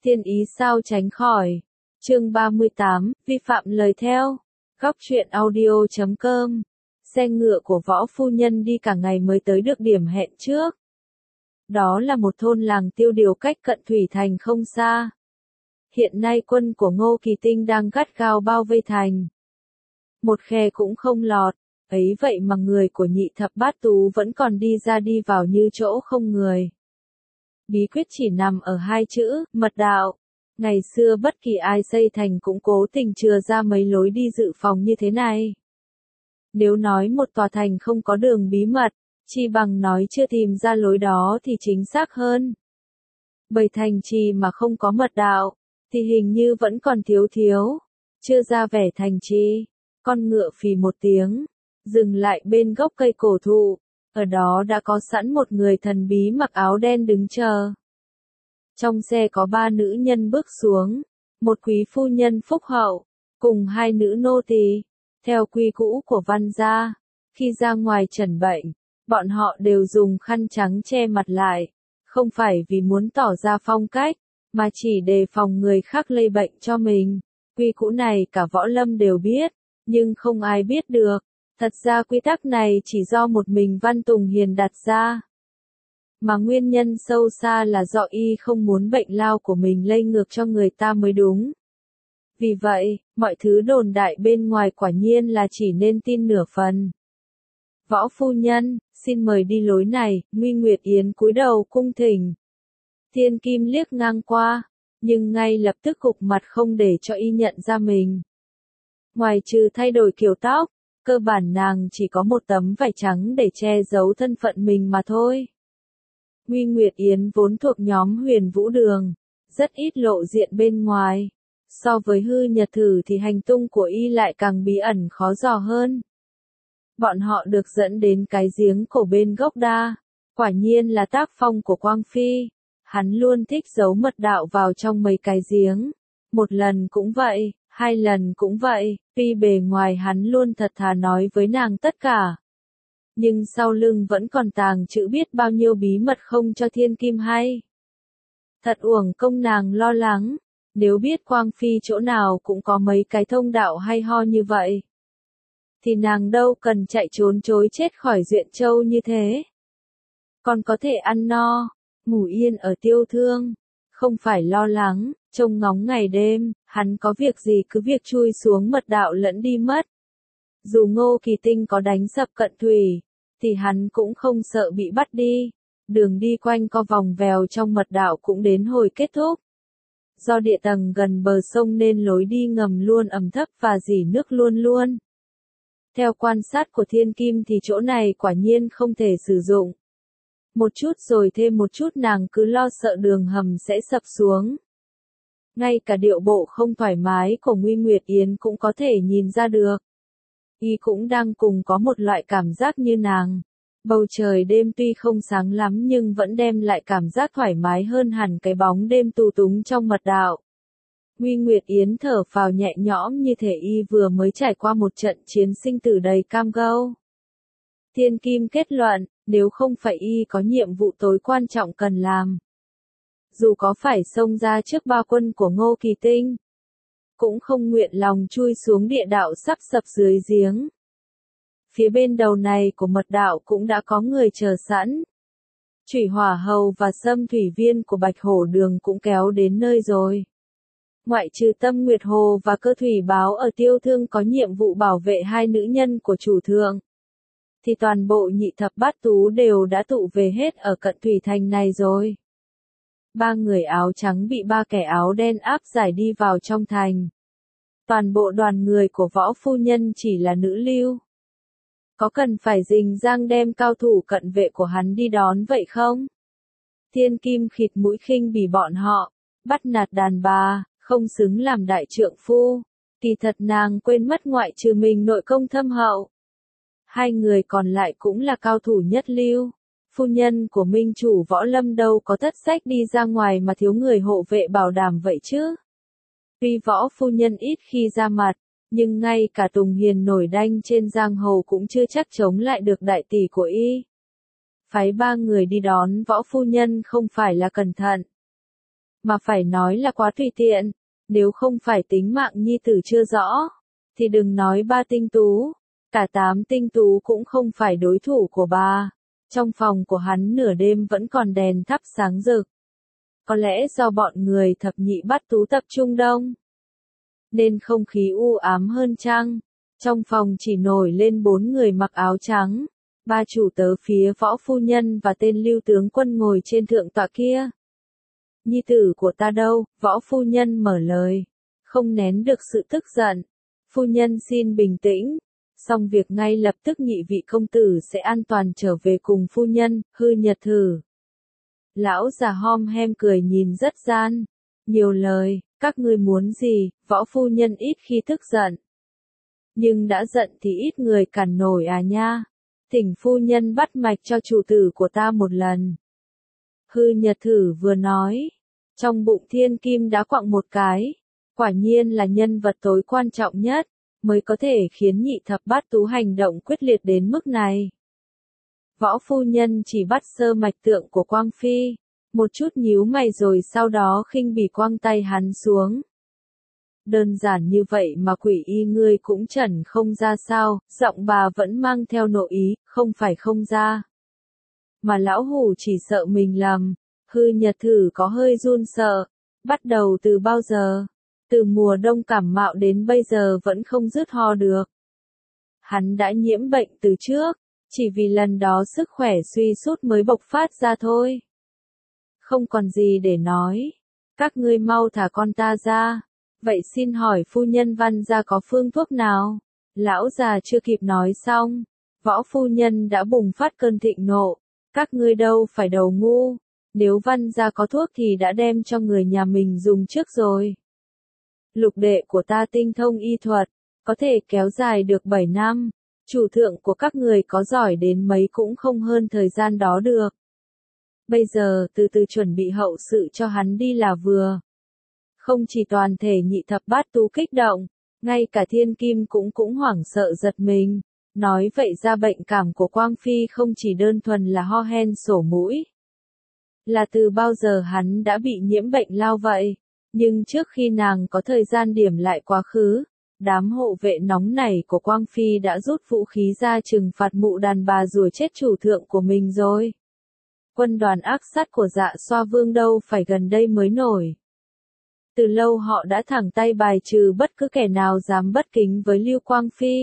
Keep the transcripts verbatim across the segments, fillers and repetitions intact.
Thiên ý sao tránh khỏi. Chương ba mươi tám, vi phạm lời theo. Góc truyện audio chấm com. Xe ngựa của võ phu nhân đi cả ngày mới tới được điểm hẹn trước. Đó là một thôn làng tiêu điều cách cận thủy thành không xa. Hiện nay quân của Ngô Kỳ Tinh đang gắt gao bao vây thành. Một khe cũng không lọt, ấy vậy mà người của nhị thập bát tú vẫn còn đi ra đi vào như chỗ không người. Bí quyết chỉ nằm ở hai chữ, mật đạo. Ngày xưa bất kỳ ai xây thành cũng cố tình chừa ra mấy lối đi dự phòng như thế này. Nếu nói một tòa thành không có đường bí mật, chi bằng nói chưa tìm ra lối đó thì chính xác hơn. Bởi thành trì mà không có mật đạo, thì hình như vẫn còn thiếu thiếu, chưa ra vẻ thành trì. Con ngựa phì một tiếng, dừng lại bên gốc cây cổ thụ, ở đó đã có sẵn một người thần bí mặc áo đen đứng chờ. Trong xe có ba nữ nhân bước xuống, một quý phu nhân phúc hậu, cùng hai nữ nô tỳ. Theo quy cũ của Văn gia, khi ra ngoài chẩn bệnh, bọn họ đều dùng khăn trắng che mặt lại, không phải vì muốn tỏ ra phong cách, mà chỉ đề phòng người khác lây bệnh cho mình. Quy cũ này cả võ lâm đều biết, nhưng không ai biết được. Thật ra quy tắc này chỉ do một mình Văn Tùng Hiền đặt ra. Mà nguyên nhân sâu xa là do y không muốn bệnh lao của mình lây ngược cho người ta mới đúng. Vì vậy, mọi thứ đồn đại bên ngoài quả nhiên là chỉ nên tin nửa phần. Võ phu nhân, xin mời đi lối này. Nguy Nguyệt Yến cúi đầu cung thỉnh. Thiên Kim liếc ngang qua, nhưng ngay lập tức cụp mặt không để cho y nhận ra mình. Ngoài trừ thay đổi kiểu tóc, cơ bản nàng chỉ có một tấm vải trắng để che giấu thân phận mình mà thôi. Nguy Nguyệt Yến vốn thuộc nhóm Huyền Vũ Đường, rất ít lộ diện bên ngoài. So với Hư Nhật Thử thì hành tung của y lại càng bí ẩn khó dò hơn. Bọn họ được dẫn đến cái giếng cổ bên gốc đa. Quả nhiên là tác phong của Quang Phi. Hắn luôn thích giấu mật đạo vào trong mấy cái giếng. Một lần cũng vậy, hai lần cũng vậy, tuy bề ngoài hắn luôn thật thà nói với nàng tất cả. Nhưng sau lưng vẫn còn tàng chữ biết bao nhiêu bí mật không cho Thiên Kim hay. Thật uổng công nàng lo lắng, nếu biết Quang Phi chỗ nào cũng có mấy cái thông đạo hay ho như vậy. Thì nàng đâu cần chạy trốn chối chết khỏi Duyện Châu như thế. Còn có thể ăn no, ngủ yên ở Tiêu Thương, không phải lo lắng, trông ngóng ngày đêm, hắn có việc gì cứ việc chui xuống mật đạo lẫn đi mất. Dù Ngô Kỳ Tinh có đánh sập cận thủy, thì hắn cũng không sợ bị bắt đi. Đường đi quanh co vòng vèo trong mật đạo cũng đến hồi kết thúc. Do địa tầng gần bờ sông nên lối đi ngầm luôn ẩm thấp và rỉ nước luôn luôn. Theo quan sát của Thiên Kim thì chỗ này quả nhiên không thể sử dụng. Một chút rồi thêm một chút nàng cứ lo sợ đường hầm sẽ sập xuống. Ngay cả điệu bộ không thoải mái của Nguy Nguyệt Yến cũng có thể nhìn ra được. Y cũng đang cùng có một loại cảm giác như nàng. Bầu trời đêm tuy không sáng lắm nhưng vẫn đem lại cảm giác thoải mái hơn hẳn cái bóng đêm tù túng trong mật đạo. Nguy Nguyệt Yến thở phào nhẹ nhõm như thể y vừa mới trải qua một trận chiến sinh tử đầy cam go. Thiên Kim kết luận, nếu không phải y có nhiệm vụ tối quan trọng cần làm. Dù có phải xông ra trước ba quân của Ngô Kỳ Tinh, cũng không nguyện lòng chui xuống địa đạo sắp sập dưới giếng. Phía bên đầu này của mật đạo cũng đã có người chờ sẵn. Chủy Hỏa Hầu và Sâm Thủy Viên của Bạch Hổ Đường cũng kéo đến nơi rồi. Ngoại trừ Tâm Nguyệt Hồ và Cơ Thủy Báo ở Tiêu Thương có nhiệm vụ bảo vệ hai nữ nhân của chủ thượng, thì toàn bộ nhị thập bát tú đều đã tụ về hết ở cận thủy thành này rồi. Ba người áo trắng bị ba kẻ áo đen áp giải đi vào trong thành. Toàn bộ đoàn người của võ phu nhân chỉ là nữ lưu. Có cần phải rình rang đem cao thủ cận vệ của hắn đi đón vậy không? Thiên Kim khịt mũi khinh bỉ bọn họ, bắt nạt đàn bà, không xứng làm đại trượng phu. Kỳ thật nàng quên mất ngoại trừ mình nội công thâm hậu. Hai người còn lại cũng là cao thủ nhất lưu. Phu nhân của minh chủ võ lâm đâu có thất sách đi ra ngoài mà thiếu người hộ vệ bảo đảm vậy chứ. Tuy võ phu nhân ít khi ra mặt, nhưng ngay cả Tùng Hiền nổi đanh trên giang hồ cũng chưa chắc chống lại được đại tỷ của y. Phái ba người đi đón võ phu nhân không phải là cẩn thận. mà phải nói là quá tùy tiện, nếu không phải tính mạng nhi tử chưa rõ, thì đừng nói ba tinh tú, cả tám tinh tú cũng không phải đối thủ của bà. Trong phòng của hắn nửa đêm vẫn còn đèn thắp sáng rực. Có lẽ do bọn người thập nhị bát tú tập trung đông, nên không khí u ám hơn chăng. Trong phòng chỉ nổi lên bốn người mặc áo trắng, ba chủ tớ phía võ phu nhân và tên lưu tướng quân ngồi trên thượng tọa kia. Nhi tử của ta đâu? Võ phu nhân mở lời, không nén được sự tức giận. Phu nhân xin bình tĩnh, xong việc ngay lập tức nhị vị công tử sẽ an toàn trở về cùng phu nhân, hư nhật thử. Lão già hom hem cười nhìn rất gian, nhiều lời, các ngươi muốn gì? Võ phu nhân ít khi tức giận, nhưng đã giận thì ít người cản nổi à nha. Thỉnh phu nhân bắt mạch cho chủ tử của ta một lần. Hư nhật thử vừa nói, trong bụng thiên kim đã quặng một cái, quả nhiên là nhân vật tối quan trọng nhất, mới có thể khiến nhị thập bát tú hành động quyết liệt đến mức này. Võ phu nhân chỉ bắt sơ mạch tượng của Quang Phi, một chút nhíu mày rồi sau đó khinh bỉ quăng tay hắn xuống. Đơn giản như vậy mà quỷ y ngươi cũng chẩn không ra sao? Giọng bà vẫn mang theo nội ý, không phải không ra. Mà lão hủ chỉ sợ mình lầm. Hư nhật thử có hơi run sợ. Bắt đầu từ bao giờ? Từ mùa đông cảm mạo đến bây giờ vẫn không dứt ho được. Hắn đã nhiễm bệnh từ trước, chỉ vì lần đó sức khỏe suy sút mới bộc phát ra thôi. Không còn gì để nói. Các ngươi mau thả con ta ra. Vậy xin hỏi phu nhân Văn gia có phương thuốc nào? Lão già chưa kịp nói xong, võ phu nhân đã bùng phát cơn thịnh nộ. Các ngươi đâu phải đầu ngu, nếu Văn gia có thuốc thì đã đem cho người nhà mình dùng trước rồi. Lục đệ của ta tinh thông y thuật, có thể kéo dài được bảy năm, chủ thượng của các người có giỏi đến mấy cũng không hơn thời gian đó được. Bây giờ từ từ chuẩn bị hậu sự cho hắn đi là vừa. Không chỉ toàn thể nhị thập bát tú kích động, ngay cả thiên kim cũng cũng hoảng sợ giật mình. Nói vậy ra bệnh cảm của Quang Phi không chỉ đơn thuần là ho hen sổ mũi. Là từ bao giờ hắn đã bị nhiễm bệnh lao vậy? Nhưng trước khi nàng có thời gian điểm lại quá khứ, đám hộ vệ nóng nảy của Quang Phi đã rút vũ khí ra trừng phạt mụ đàn bà rùa chết chủ thượng của mình rồi. Quân đoàn ác sát của Dạ Xoa Vương đâu phải gần đây mới nổi. Từ lâu họ đã thẳng tay bài trừ bất cứ kẻ nào dám bất kính với Lưu Quang Phi.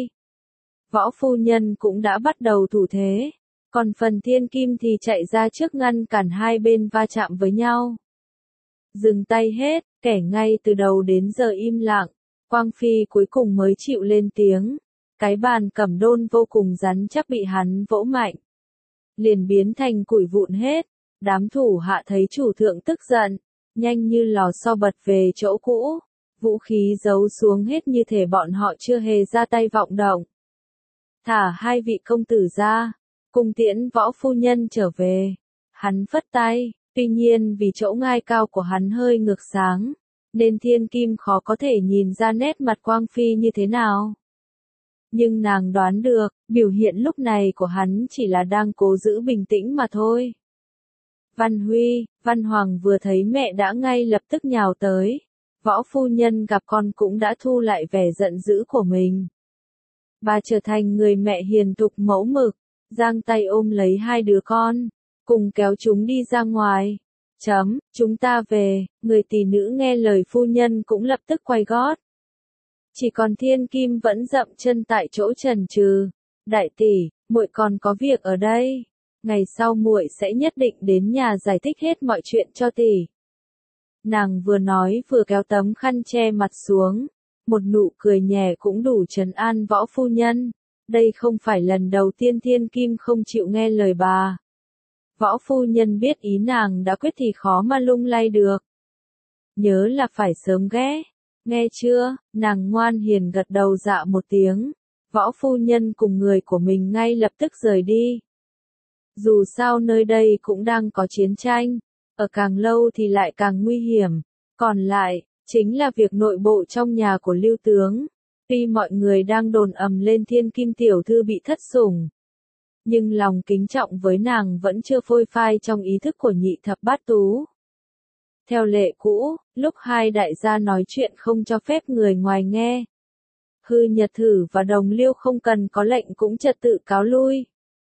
Võ phu nhân cũng đã bắt đầu thủ thế, còn phần thiên kim thì chạy ra trước ngăn cản hai bên va chạm với nhau. Dừng tay hết, kẻ ngay từ đầu đến giờ im lặng, Quang Phi cuối cùng mới chịu lên tiếng. Cái bàn cẩm đôn vô cùng rắn chắc bị hắn vỗ mạnh, liền biến thành củi vụn hết. Đám thủ hạ thấy chủ thượng tức giận, nhanh như lò xo bật về chỗ cũ, vũ khí giấu xuống hết như thể bọn họ chưa hề ra tay vọng động. Thả hai vị công tử ra, cùng tiễn võ phu nhân trở về. Hắn phất tay, tuy nhiên vì chỗ ngai cao của hắn hơi ngược sáng, nên thiên kim khó có thể nhìn ra nét mặt Quang Phi như thế nào. Nhưng nàng đoán được, biểu hiện lúc này của hắn chỉ là đang cố giữ bình tĩnh mà thôi. Văn Huy, Văn Hoàng vừa thấy mẹ đã ngay lập tức nhào tới. Võ phu nhân gặp con cũng đã thu lại vẻ giận dữ của mình. Bà trở thành người mẹ hiền thục mẫu mực, giang tay ôm lấy hai đứa con, cùng kéo chúng đi ra ngoài. Chấm, chúng ta về, người tỷ nữ nghe lời phu nhân cũng lập tức quay gót. Chỉ còn thiên kim vẫn dậm chân tại chỗ chần chừ. Đại tỷ, muội còn có việc ở đây. Ngày sau muội sẽ nhất định đến nhà giải thích hết mọi chuyện cho tỷ. Nàng vừa nói vừa kéo tấm khăn che mặt xuống, một nụ cười nhẹ cũng đủ trấn an võ phu nhân. Đây không phải lần đầu tiên thiên kim không chịu nghe lời bà. Võ phu nhân biết ý nàng đã quyết thì khó mà lung lay được. Nhớ là phải sớm ghé. Nghe chưa? Nàng ngoan hiền gật đầu dạ một tiếng. Võ phu nhân cùng người của mình ngay lập tức rời đi. Dù sao nơi đây cũng đang có chiến tranh, ở càng lâu thì lại càng nguy hiểm. Còn lại, chính là việc nội bộ trong nhà của Lưu tướng. Tuy mọi người đang đồn ầm lên thiên kim tiểu thư bị thất sủng, nhưng lòng kính trọng với nàng vẫn chưa phôi phai trong ý thức của nhị thập bát tú. Theo lệ cũ, lúc hai đại gia nói chuyện không cho phép người ngoài nghe. Hư Nhật Thử và Đồng Liêu không cần có lệnh cũng trật tự cáo lui.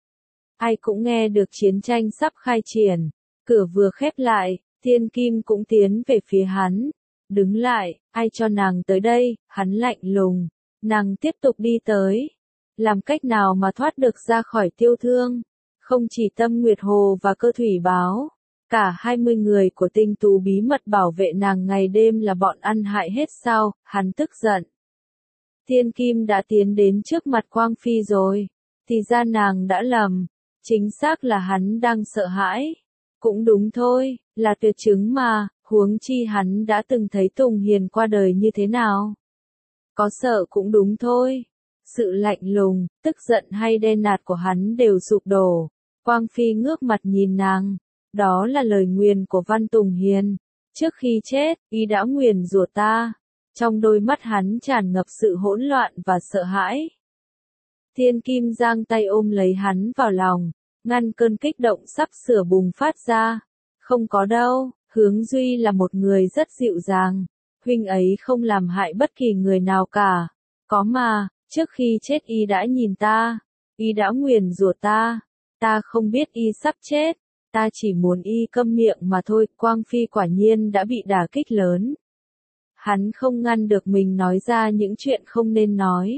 Ai cũng nghe được chiến tranh sắp khai triển, cửa vừa khép lại, Thiên Kim cũng tiến về phía hắn. Đứng lại, ai cho nàng tới đây, hắn lạnh lùng. Nàng tiếp tục đi tới. Làm cách nào mà thoát được ra khỏi Tiêu Thương? Không chỉ Tâm Nguyệt Hồ và Cơ Thủy Báo, cả hai mươi người của Tinh Tú bí mật bảo vệ nàng ngày đêm là bọn ăn hại hết sao? Hắn tức giận. Thiên Kim đã tiến đến trước mặt Quang Phi rồi, thì ra nàng đã lầm. Chính xác là hắn đang sợ hãi. Cũng đúng thôi, là tuyệt chứng mà, huống chi hắn đã từng thấy Tùng Hiền qua đời như thế nào. Có sợ cũng đúng thôi. Sự lạnh lùng, tức giận hay đen nạt của hắn đều sụp đổ. Quang Phi ngước mặt nhìn nàng. Đó là lời nguyền của Văn Tùng Hiền. Trước khi chết, y đã nguyền rủa ta. Trong đôi mắt hắn tràn ngập sự hỗn loạn và sợ hãi. Thiên Kim giang tay ôm lấy hắn vào lòng, ngăn cơn kích động sắp sửa bùng phát ra. Không có đâu, Hướng Duy là một người rất dịu dàng. Huynh ấy không làm hại bất kỳ người nào cả. Có mà, trước khi chết y đã nhìn ta. Y đã nguyền rủa ta. Ta không biết y sắp chết. Ta chỉ muốn y câm miệng mà thôi. Quang Phi quả nhiên đã bị đả kích lớn. Hắn không ngăn được mình nói ra những chuyện không nên nói.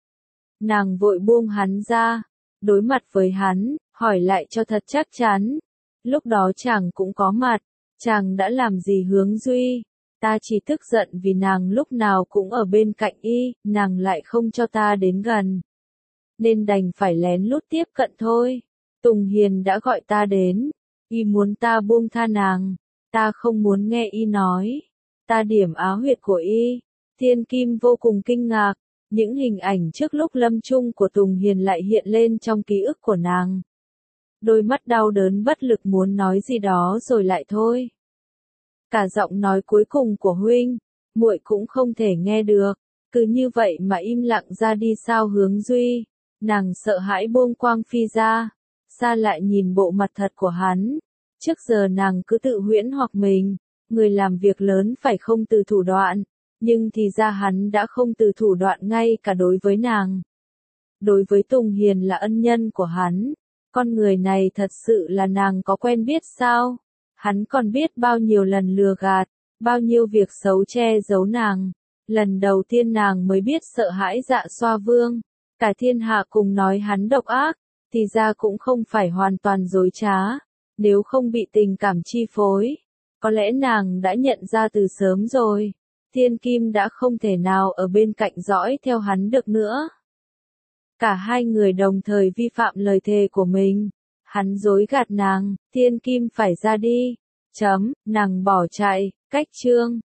Nàng vội buông hắn ra, đối mặt với hắn, hỏi lại cho thật chắc chắn. Lúc đó chàng cũng có mặt, chàng đã làm gì Hướng Duy? Ta chỉ tức giận vì nàng lúc nào cũng ở bên cạnh y, nàng lại không cho ta đến gần. Nên đành phải lén lút tiếp cận thôi. Tùng Hiền đã gọi ta đến, y muốn ta buông tha nàng, ta không muốn nghe y nói. Ta điểm áo huyệt của y. Thiên Kim vô cùng kinh ngạc. Những hình ảnh trước lúc lâm chung của Tùng Hiền lại hiện lên trong ký ức của nàng. Đôi mắt đau đớn bất lực muốn nói gì đó rồi lại thôi. Cả giọng nói cuối cùng của huynh, muội cũng không thể nghe được. Cứ như vậy mà im lặng ra đi sao Hướng Duy. Nàng sợ hãi buông Quang Phi ra. Xa lại nhìn bộ mặt thật của hắn. Trước giờ nàng cứ tự huyễn hoặc mình. Người làm việc lớn phải không từ thủ đoạn. Nhưng thì ra hắn đã không từ thủ đoạn ngay cả đối với nàng. Đối với Tùng Hiền là ân nhân của hắn. Con người này thật sự là nàng có quen biết sao? Hắn còn biết bao nhiêu lần lừa gạt, bao nhiêu việc xấu che giấu nàng. Lần đầu tiên nàng mới biết sợ hãi Dạ Xoa Vương. Cả thiên hạ cùng nói hắn độc ác, thì ra cũng không phải hoàn toàn dối trá. Nếu không bị tình cảm chi phối, có lẽ nàng đã nhận ra từ sớm rồi. Thiên Kim đã không thể nào ở bên cạnh dõi theo hắn được nữa. Cả hai người đồng thời vi phạm lời thề của mình. Hắn dối gạt nàng, Thiên Kim phải ra đi. Chấm, nàng bỏ chạy, cách chương.